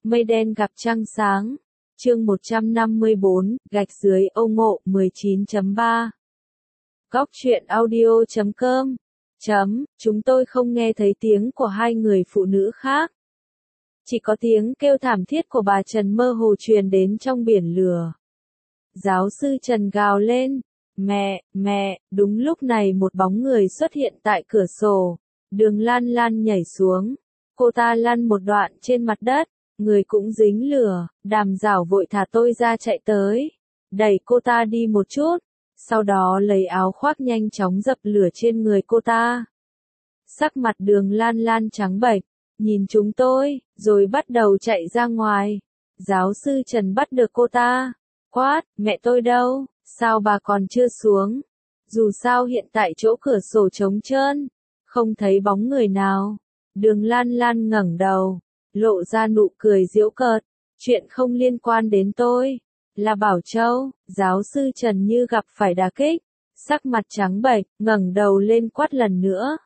Mây đen gặp trăng sáng. Chương 154, gạch dưới Âu Ngộ 19.3. Góc truyện audio.com. Chúng tôi không nghe thấy tiếng của hai người phụ nữ khác. Chỉ có tiếng kêu thảm thiết của bà Trần mơ hồ truyền đến trong biển lửa. Giáo sư Trần gào lên. Mẹ, đúng lúc này một bóng người xuất hiện tại cửa sổ. Đường Lan Lan nhảy xuống. Cô ta lăn một đoạn trên mặt đất. Người cũng dính lửa, Đàm Giảo vội thả tôi ra chạy tới. Đẩy cô ta đi một chút. Sau đó lấy áo khoác nhanh chóng dập lửa trên người cô ta. Sắc mặt Đường Lan Lan trắng bệch, nhìn chúng tôi, rồi bắt đầu chạy ra ngoài. Giáo sư Trần bắt được cô ta. Quát, mẹ tôi đâu, sao bà còn chưa xuống? Dù sao hiện tại chỗ cửa sổ trống trơn, không thấy bóng người nào. Đường Lan Lan ngẩng đầu, lộ ra nụ cười giễu cợt. Chuyện không liên quan đến tôi. Là Bảo Châu. Giáo sư Trần như gặp phải đả kích. Sắc mặt trắng bệch, ngẩng đầu lên quát lần nữa.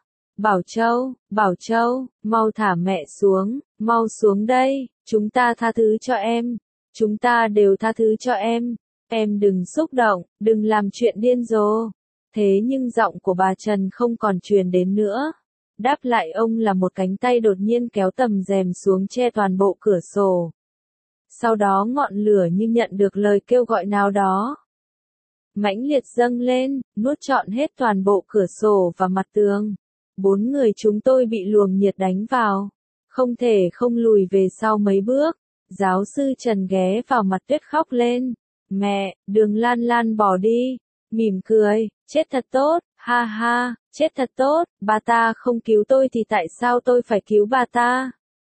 Bảo Châu, mau thả mẹ xuống, mau xuống đây, chúng ta tha thứ cho em. Chúng ta đều tha thứ cho em. Em đừng xúc động, đừng làm chuyện điên rồ. Thế nhưng giọng của bà Trần không còn truyền đến nữa. Đáp lại ông là một cánh tay đột nhiên kéo tầm rèm xuống che toàn bộ cửa sổ. Sau đó ngọn lửa như nhận được lời kêu gọi nào đó. Mãnh liệt dâng lên, nuốt trọn hết toàn bộ cửa sổ và mặt tường. 4 người chúng tôi bị luồng nhiệt đánh vào. Không thể không lùi về sau mấy bước. Giáo sư Trần ghé vào mặt Tuyết khóc lên. Mẹ, Đường Lan Lan bỏ đi. Mỉm cười, chết thật tốt, ha ha, chết thật tốt, bà ta không cứu tôi thì tại sao tôi phải cứu bà ta?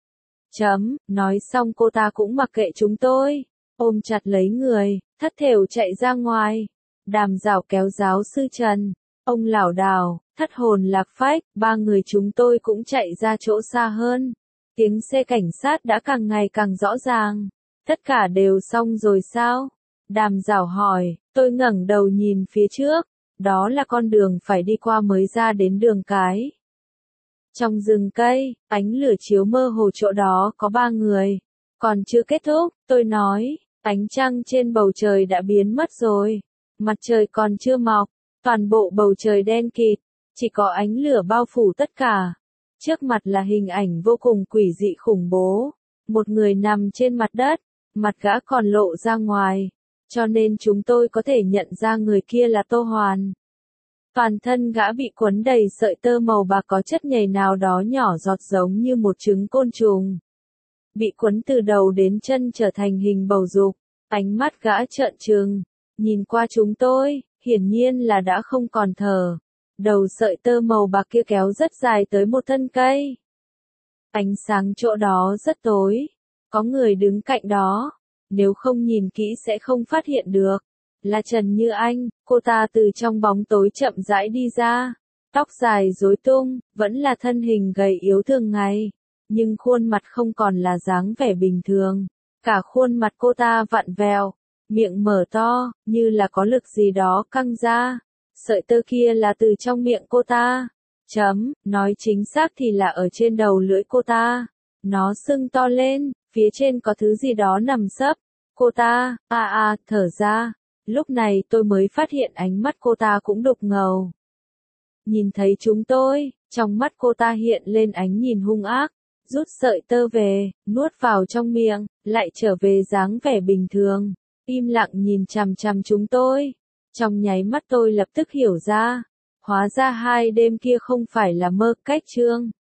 Nói xong cô ta cũng mặc kệ chúng tôi, ôm chặt lấy người, thất thểu chạy ra ngoài. Đàm Giảo kéo giáo sư Trần, ông lảo đảo, thất hồn lạc phách, 3 người chúng tôi cũng chạy ra chỗ xa hơn. Tiếng xe cảnh sát đã càng ngày càng rõ ràng. Tất cả đều xong rồi sao? Đàm Giảo hỏi, tôi ngẩng đầu nhìn phía trước, đó là con đường phải đi qua mới ra đến đường cái. Trong rừng cây, ánh lửa chiếu mơ hồ chỗ đó có 3 người. Còn chưa kết thúc, tôi nói, ánh trăng trên bầu trời đã biến mất rồi. Mặt trời còn chưa mọc, toàn bộ bầu trời đen kịt, chỉ có ánh lửa bao phủ tất cả. Trước mặt là hình ảnh vô cùng quỷ dị khủng bố. Một người nằm trên mặt đất, mặt gã còn lộ ra ngoài. Cho nên chúng tôi có thể nhận ra người kia là Tô Hoàn. Toàn thân gã bị quấn đầy sợi tơ màu bạc có chất nhầy nào đó nhỏ giọt giống như một trứng côn trùng. Bị quấn từ đầu đến chân trở thành hình bầu dục. Ánh mắt gã trợn trừng, nhìn qua chúng tôi, hiển nhiên là đã không còn thở. Đầu sợi tơ màu bạc kia kéo rất dài tới một thân cây. Ánh sáng chỗ đó rất tối. Có người đứng cạnh đó. Nếu không nhìn kỹ sẽ không phát hiện được. Là Trần Như Anh, cô ta từ trong bóng tối chậm rãi đi ra. Tóc dài rối tung, vẫn là thân hình gầy yếu thường ngày. Nhưng khuôn mặt không còn là dáng vẻ bình thường. Cả khuôn mặt cô ta vặn vẹo, miệng mở to, như là có lực gì đó căng ra. Sợi tơ kia là từ trong miệng cô ta. Nói chính xác thì là ở trên đầu lưỡi cô ta. Nó sưng to lên, phía trên có thứ gì đó nằm sấp. Cô ta, thở ra. Lúc này tôi mới phát hiện ánh mắt cô ta cũng đục ngầu. Nhìn thấy chúng tôi, trong mắt cô ta hiện lên ánh nhìn hung ác. Rút sợi tơ về, nuốt vào trong miệng, lại trở về dáng vẻ bình thường. Im lặng nhìn chằm chằm chúng tôi. Trong nháy mắt tôi lập tức hiểu ra. Hóa ra 2 đêm kia không phải là mơ cách trương.